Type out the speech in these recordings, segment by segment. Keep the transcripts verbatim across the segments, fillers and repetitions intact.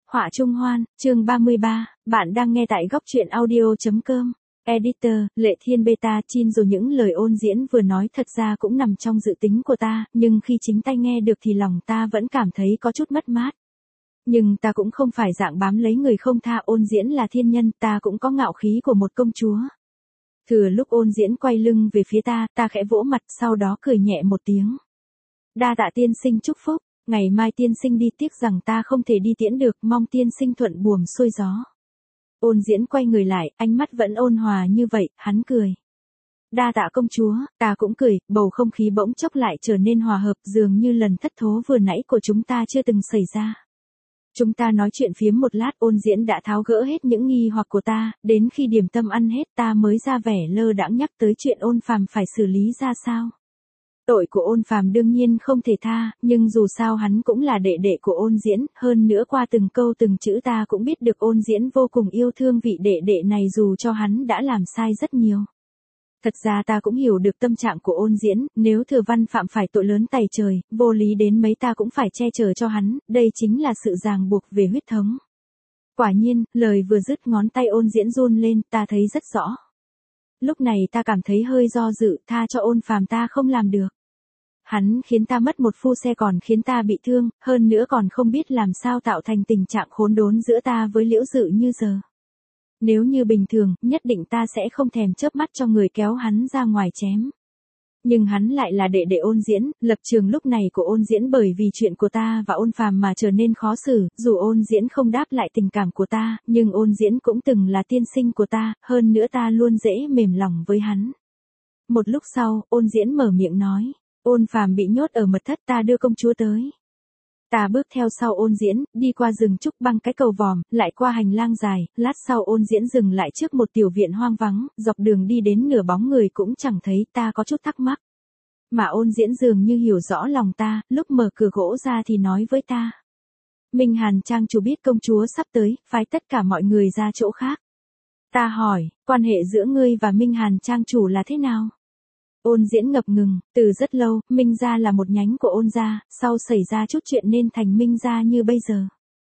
Họa Trung Hoan, chương ba mươi ba, bạn đang nghe tại góc truyện audio.com. Editor, Lệ Thiên Beta Chin dù những lời ôn diễn vừa nói thật ra cũng nằm trong dự tính của ta, nhưng khi chính tay nghe được thì lòng ta vẫn cảm thấy có chút mất mát. Nhưng ta cũng không phải dạng bám lấy người không tha, ôn diễn là thiên nhân, ta cũng có ngạo khí của một công chúa. Thừa lúc ôn diễn quay lưng về phía ta, ta khẽ vỗ mặt, sau đó cười nhẹ một tiếng. Đa tạ tiên sinh chúc phúc. Ngày mai tiên sinh đi, tiếc rằng ta không thể đi tiễn được, mong tiên sinh thuận buồm xuôi gió. Ôn diễn quay người lại, ánh mắt vẫn ôn hòa như vậy, hắn cười. Đa tạ công chúa, ta cũng cười, bầu không khí bỗng chốc lại trở nên hòa hợp, dường như lần thất thố vừa nãy của chúng ta chưa từng xảy ra. Chúng ta nói chuyện phiếm một lát, ôn diễn đã tháo gỡ hết những nghi hoặc của ta, đến khi điểm tâm ăn hết ta mới ra vẻ lơ đãng nhắc tới chuyện ôn phàm phải xử lý ra sao. Tội của ôn phàm đương nhiên không thể tha, nhưng dù sao hắn cũng là đệ đệ của ôn diễn, hơn nữa qua từng câu từng chữ ta cũng biết được ôn diễn vô cùng yêu thương vị đệ đệ này dù cho hắn đã làm sai rất nhiều. Thật ra ta cũng hiểu được tâm trạng của ôn diễn, nếu Thừa Văn phạm phải tội lớn tày trời, vô lý đến mấy ta cũng phải che chở cho hắn, đây chính là sự ràng buộc về huyết thống. Quả nhiên, lời vừa dứt ngón tay ôn diễn run lên, ta thấy rất rõ. Lúc này ta cảm thấy hơi do dự, tha cho ôn phàm ta không làm được. Hắn khiến ta mất một phu xe còn khiến ta bị thương, hơn nữa còn không biết làm sao tạo thành tình trạng khốn đốn giữa ta với Liễu Dự như giờ. Nếu như bình thường, nhất định ta sẽ không thèm chớp mắt cho người kéo hắn ra ngoài chém. Nhưng hắn lại là đệ đệ ôn diễn, lập trường lúc này của ôn diễn bởi vì chuyện của ta và ôn phàm mà trở nên khó xử, dù ôn diễn không đáp lại tình cảm của ta, nhưng ôn diễn cũng từng là tiên sinh của ta, hơn nữa ta luôn dễ mềm lòng với hắn. Một lúc sau, ôn diễn mở miệng nói. Ôn phàm bị nhốt ở mật thất, ta đưa công chúa tới. Ta bước theo sau ôn diễn, đi qua rừng trúc băng cái cầu vòm, lại qua hành lang dài, lát sau ôn diễn dừng lại trước một tiểu viện hoang vắng, dọc đường đi đến nửa bóng người cũng chẳng thấy, ta có chút thắc mắc. Mà ôn diễn dường như hiểu rõ lòng ta, lúc mở cửa gỗ ra thì nói với ta. Minh Hàn Trang chủ biết công chúa sắp tới, phái tất cả mọi người ra chỗ khác. Ta hỏi, quan hệ giữa ngươi và Minh Hàn Trang chủ là thế nào? Ôn diễn ngập ngừng, từ rất lâu, Minh gia là một nhánh của ôn gia, sau xảy ra chút chuyện nên thành Minh gia như bây giờ.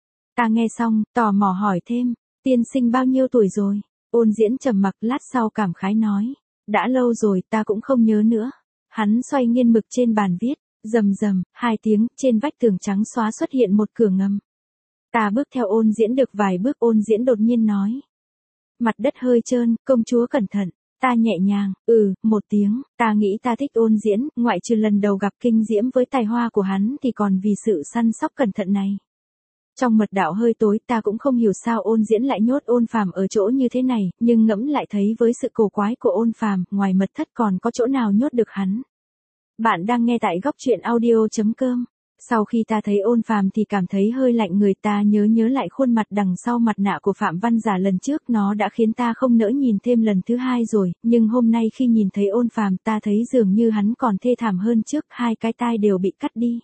Ta nghe xong, tò mò hỏi thêm, tiên sinh bao nhiêu tuổi rồi? Ôn diễn trầm mặc lát sau cảm khái nói, đã lâu rồi ta cũng không nhớ nữa. Hắn xoay nghiên mực trên bàn viết, rầm rầm, hai tiếng, trên vách tường trắng xóa xuất hiện một cửa ngầm. Ta bước theo ôn diễn được vài bước, ôn diễn đột nhiên nói. Mặt đất hơi trơn, công chúa cẩn thận. Ta nhẹ nhàng, ừ, một tiếng, ta nghĩ ta thích ôn diễn, ngoại trừ lần đầu gặp kinh diễm với tài hoa của hắn thì còn vì sự săn sóc cẩn thận này. Trong mật đạo hơi tối ta cũng không hiểu sao ôn diễn lại nhốt ôn phàm ở chỗ như thế này, nhưng ngẫm lại thấy với sự cổ quái của ôn phàm, ngoài mật thất còn có chỗ nào nhốt được hắn. Bạn đang nghe tại góc truyện audio.com. Sau khi ta thấy ôn phàm thì cảm thấy hơi lạnh người, ta nhớ nhớ lại khuôn mặt đằng sau mặt nạ của Phạm Văn Giả lần trước, nó đã khiến ta không nỡ nhìn thêm lần thứ hai rồi, nhưng hôm nay khi nhìn thấy ôn phàm ta thấy dường như hắn còn thê thảm hơn trước, hai cái tai đều bị cắt đi.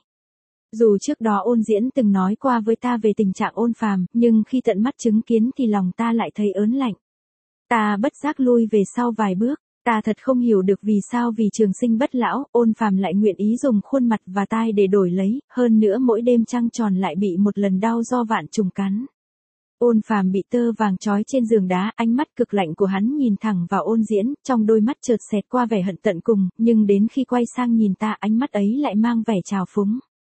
Dù trước đó ôn diễn từng nói qua với ta về tình trạng ôn phàm, nhưng khi tận mắt chứng kiến thì lòng ta lại thấy ớn lạnh. Ta bất giác lui về sau vài bước. Ta thật không hiểu được vì sao vì trường sinh bất lão, ôn phàm lại nguyện ý dùng khuôn mặt và tai để đổi lấy, hơn nữa mỗi đêm trăng tròn lại bị một lần đau do vạn trùng cắn. Ôn phàm bị tơ vàng trói trên giường đá, ánh mắt cực lạnh của hắn nhìn thẳng vào ôn diễn, trong đôi mắt chợt xẹt qua vẻ hận tận cùng, nhưng đến khi quay sang nhìn ta ánh mắt ấy lại mang vẻ trào phúng.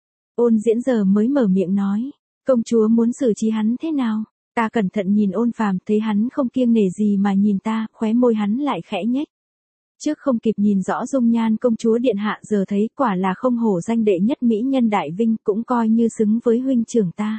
Ôn diễn giờ mới mở miệng nói, công chúa muốn xử trí hắn thế nào? Ta cẩn thận nhìn ôn phàm, thấy hắn không kiêng nể gì mà nhìn ta, khóe môi hắn lại khẽ nhếch. Trước không kịp nhìn rõ dung nhan công chúa điện hạ, giờ thấy quả là không hổ danh đệ nhất mỹ nhân đại vinh, cũng coi như xứng với huynh trưởng ta.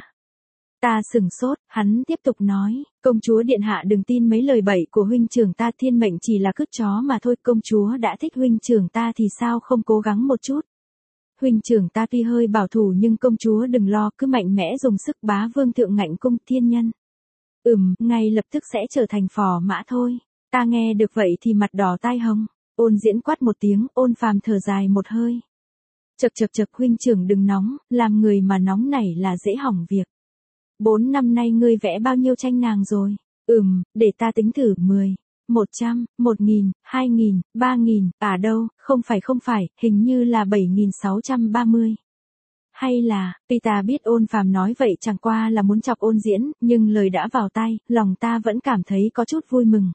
Ta sừng sốt, hắn tiếp tục nói, công chúa điện hạ đừng tin mấy lời bậy của huynh trưởng ta, thiên mệnh chỉ là cứt chó mà thôi, công chúa đã thích huynh trưởng ta thì sao không cố gắng một chút. Huynh trưởng ta tuy hơi bảo thủ nhưng công chúa đừng lo, cứ mạnh mẽ dùng sức bá vương thượng ngạnh cung thiên nhân. Ừm, ngay lập tức sẽ trở thành phò mã thôi. Ta nghe được vậy thì mặt đỏ tai hồng. Ôn diễn quát một tiếng, ôn phàm thở dài một hơi. Chậc chậc chậc, huynh trưởng đừng nóng, làm người mà nóng nảy là dễ hỏng việc. Bốn năm nay ngươi vẽ bao nhiêu tranh nàng rồi? Ừm, để ta tính thử, mười, một trăm, một nghìn, hai nghìn, ba nghìn, à đâu, không phải không phải, hình như là bảy nghìn sáu trăm ba mươi. hay là, tuy ta biết Ôn Phàm nói vậy chẳng qua là muốn chọc Ôn Diễn, nhưng lời đã vào tai, lòng ta vẫn cảm thấy có chút vui mừng.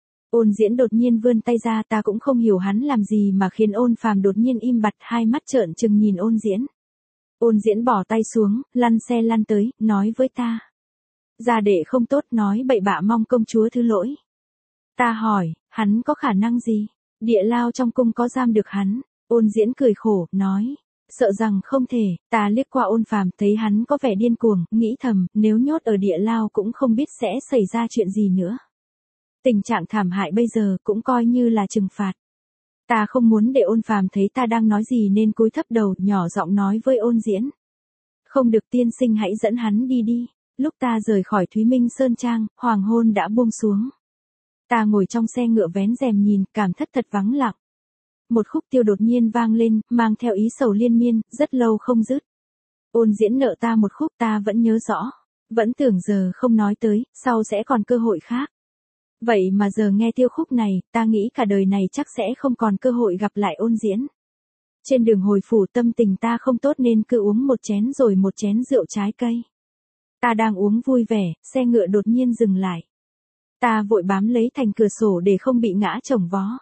Ôn Diễn đột nhiên vươn tay ra, ta cũng không hiểu hắn làm gì mà khiến Ôn Phàm đột nhiên im bặt, hai mắt trợn trừng nhìn Ôn Diễn. Ôn Diễn bỏ tay xuống, lăn xe lăn tới, nói với ta. Gia đệ không tốt, nói bậy bạ, mong công chúa thứ lỗi. Ta hỏi, hắn có khả năng gì? Địa lao trong cung có giam được hắn? Ôn Diễn cười khổ, nói. Sợ rằng không thể. Ta liếc qua Ôn Phàm, thấy hắn có vẻ điên cuồng, nghĩ thầm, nếu nhốt ở địa lao cũng không biết sẽ xảy ra chuyện gì nữa. Tình trạng thảm hại bây giờ cũng coi như là trừng phạt. Ta không muốn để Ôn Phàm thấy ta đang nói gì nên cúi thấp đầu, nhỏ giọng nói với Ôn Diễn. Không được, tiên sinh hãy dẫn hắn đi đi. Lúc ta rời khỏi Thúy Minh Sơn Trang, hoàng hôn đã buông xuống. Ta ngồi trong xe ngựa vén rèm nhìn, cảm thất thật vắng lặng. Một khúc tiêu đột nhiên vang lên, mang theo ý sầu liên miên, rất lâu không dứt. Ôn Diễn nợ ta một khúc, ta vẫn nhớ rõ. Vẫn tưởng giờ không nói tới, sau sẽ còn cơ hội khác. Vậy mà giờ nghe tiêu khúc này, ta nghĩ cả đời này chắc sẽ không còn cơ hội gặp lại Ôn Diễn. Trên đường hồi phủ tâm tình ta không tốt nên cứ uống một chén rồi một chén rượu trái cây. Ta đang uống vui vẻ, xe ngựa đột nhiên dừng lại. Ta vội bám lấy thành cửa sổ để không bị ngã chồng vó.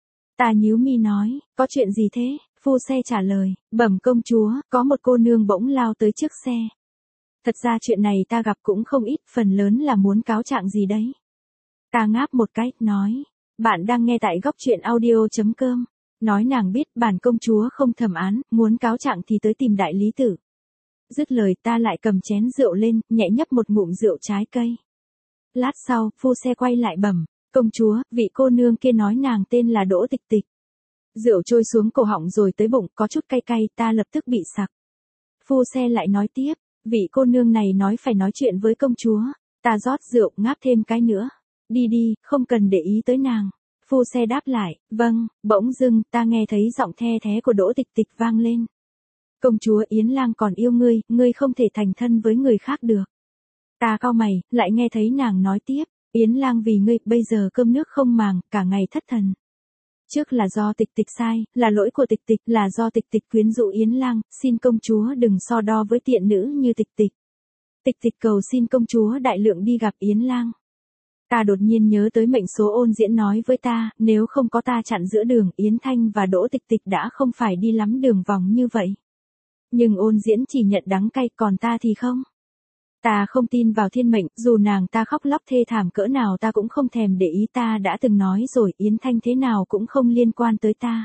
Ta nhíu mi nói, có chuyện gì thế? Phu xe trả lời, bẩm công chúa, có một cô nương bỗng lao tới trước xe. Thật ra chuyện này ta gặp cũng không ít, phần lớn là muốn cáo trạng gì đấy. Ta ngáp một cái, nói, bạn đang nghe tại góc truyện audio chấm com. Nói nàng biết bản công chúa không thẩm án, muốn cáo trạng thì tới tìm đại lý tử. Dứt lời ta lại cầm chén rượu lên, nhẹ nhấp một ngụm rượu trái cây. Lát sau, phu xe quay lại bẩm, công chúa, vị cô nương kia nói nàng tên là Đỗ Tịch Tịch. Rượu trôi xuống cổ họng rồi tới bụng, có chút cay cay, ta lập tức bị sặc. Phu xe lại nói tiếp, vị cô nương này nói phải nói chuyện với công chúa. Ta rót rượu, ngáp thêm cái nữa. Đi đi, không cần để ý tới nàng. Phu xe đáp lại, vâng. Bỗng dưng, ta nghe thấy giọng the thé của Đỗ Tịch Tịch vang lên. Công chúa Yến Lang còn yêu ngươi, ngươi không thể thành thân với người khác được. Ta cau mày, lại nghe thấy nàng nói tiếp, Yến Lang vì ngươi, bây giờ cơm nước không màng, cả ngày thất thần. Trước là do Tịch Tịch sai, là lỗi của Tịch Tịch, là do Tịch Tịch quyến rũ Yến Lang, xin công chúa đừng so đo với tiện nữ như Tịch Tịch. Tịch Tịch cầu xin công chúa đại lượng đi gặp Yến Lang. Ta đột nhiên nhớ tới mệnh số Ôn Diễn nói với ta, nếu không có ta chặn giữa đường, Yến Thanh và Đỗ Tịch Tịch đã không phải đi lắm đường vòng như vậy. Nhưng Ôn Diễn chỉ nhận đắng cay, còn ta thì không. Ta không tin vào thiên mệnh, dù nàng ta khóc lóc thê thảm cỡ nào ta cũng không thèm để ý, ta đã từng nói rồi, Yến Thanh thế nào cũng không liên quan tới ta.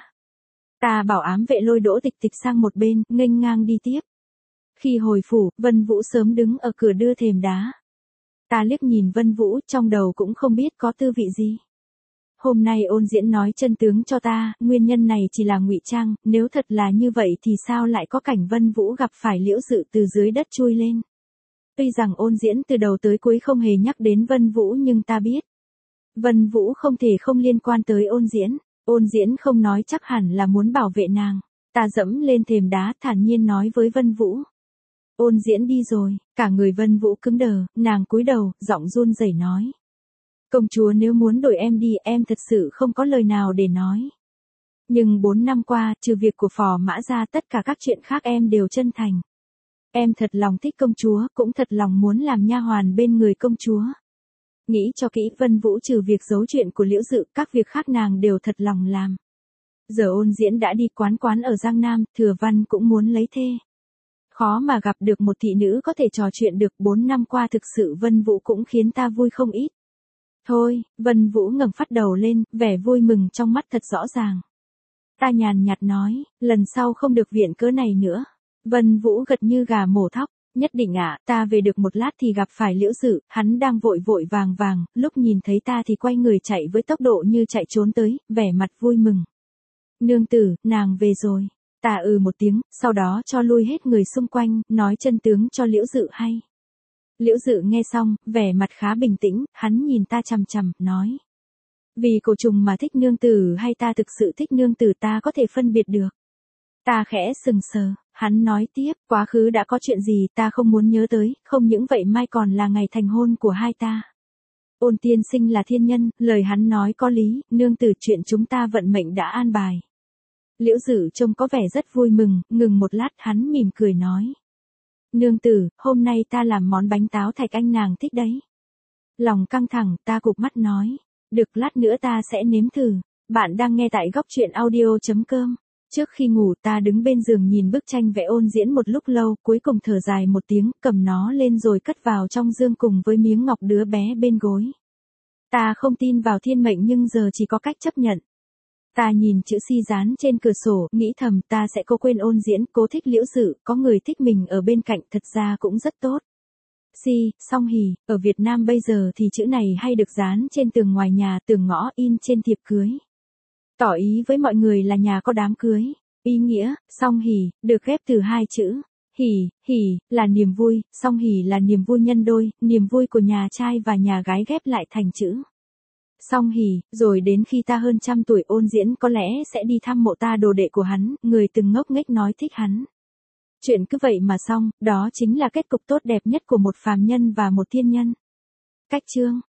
Ta bảo ám vệ lôi Đỗ Tịch Tịch sang một bên, nghênh ngang đi tiếp. Khi hồi phủ, Vân Vũ sớm đứng ở cửa đưa thềm đá. Ta liếc nhìn Vân Vũ, trong đầu cũng không biết có tư vị gì. Hôm nay Ôn Diễn nói chân tướng cho ta, nguyên nhân này chỉ là ngụy trang, nếu thật là như vậy thì sao lại có cảnh Vân Vũ gặp phải Liễu Dự từ dưới đất chui lên. Tuy rằng Ôn Diễn từ đầu tới cuối không hề nhắc đến Vân Vũ nhưng ta biết. Vân Vũ không thể không liên quan tới Ôn Diễn, Ôn Diễn không nói chắc hẳn là muốn bảo vệ nàng. Ta dẫm lên thềm đá thản nhiên nói với Vân Vũ. Ôn Diễn đi rồi, cả người Vân Vũ cứng đờ, nàng cúi đầu, giọng run rẩy nói. Công chúa nếu muốn đổi em đi, em thật sự không có lời nào để nói. Nhưng bốn năm qua, trừ việc của Phò Mã ra tất cả các chuyện khác em đều chân thành. Em thật lòng thích công chúa, cũng thật lòng muốn làm nha hoàn bên người công chúa. Nghĩ cho kỹ, Vân Vũ trừ việc giấu chuyện của Liễu Dự, các việc khác nàng đều thật lòng làm. Giờ Ôn Diễn đã đi quán quán ở Giang Nam, Thừa Văn cũng muốn lấy thê. Khó mà gặp được một thị nữ có thể trò chuyện được, bốn năm qua thực sự Vân Vũ cũng khiến ta vui không ít. Thôi, Vân Vũ ngẩng phát đầu lên, vẻ vui mừng trong mắt thật rõ ràng. Ta nhàn nhạt nói, lần sau không được viện cớ này nữa. Vân Vũ gật như gà mổ thóc, nhất định ạ, à, ta về được một lát thì gặp phải Liễu Dự, hắn đang vội vội vàng vàng, lúc nhìn thấy ta thì quay người chạy với tốc độ như chạy trốn tới, vẻ mặt vui mừng. Nương tử, nàng về rồi. Ta ừ một tiếng, sau đó cho lui hết người xung quanh, nói chân tướng cho Liễu Dự hay. Liễu Dự nghe xong, vẻ mặt khá bình tĩnh, hắn nhìn ta chằm chằm, nói. Vì cổ trùng mà thích nương tử hay ta thực sự thích nương tử ta có thể phân biệt được. Ta khẽ sừng sờ, hắn nói tiếp, quá khứ đã có chuyện gì ta không muốn nhớ tới, không những vậy mai còn là ngày thành hôn của hai ta. Ôn tiên sinh là thiên nhân, lời hắn nói có lý, nương tử chuyện chúng ta vận mệnh đã an bài. Liễu Dự trông có vẻ rất vui mừng, ngừng một lát hắn mỉm cười nói. Nương tử, hôm nay ta làm món bánh táo thạch anh nàng thích đấy. Lòng căng thẳng, ta cụp mắt nói. Được, lát nữa ta sẽ nếm thử. Bạn đang nghe tại góc truyện audio.com. Trước khi ngủ ta đứng bên giường nhìn bức tranh vẽ ôn diễn một lúc lâu, cuối cùng thở dài một tiếng, cầm nó lên rồi cất vào trong dương cùng với miếng ngọc đứa bé bên gối. Ta không tin vào thiên mệnh nhưng giờ chỉ có cách chấp nhận. Ta nhìn chữ Si dán trên cửa sổ, nghĩ thầm ta sẽ cố quên ôn diễn, cố thích Liễu Dự, có người thích mình ở bên cạnh thật ra cũng rất tốt. Si, song hỉ, ở Việt Nam bây giờ thì chữ này hay được dán trên tường ngoài nhà, tường ngõ, in trên thiệp cưới. Tỏ ý với mọi người là nhà có đám cưới. Ý nghĩa, song hỉ, được ghép từ hai chữ. Hỉ, hỉ, là niềm vui, song hỉ là niềm vui nhân đôi, niềm vui của nhà trai và nhà gái ghép lại thành chữ. Song hỉ, rồi đến khi ta hơn trăm tuổi ôn diễn có lẽ sẽ đi thăm mộ ta đồ đệ của hắn, người từng ngốc nghếch nói thích hắn. Chuyện cứ vậy mà xong, đó chính là kết cục tốt đẹp nhất của một phàm nhân và một thiên nhân. Cách chương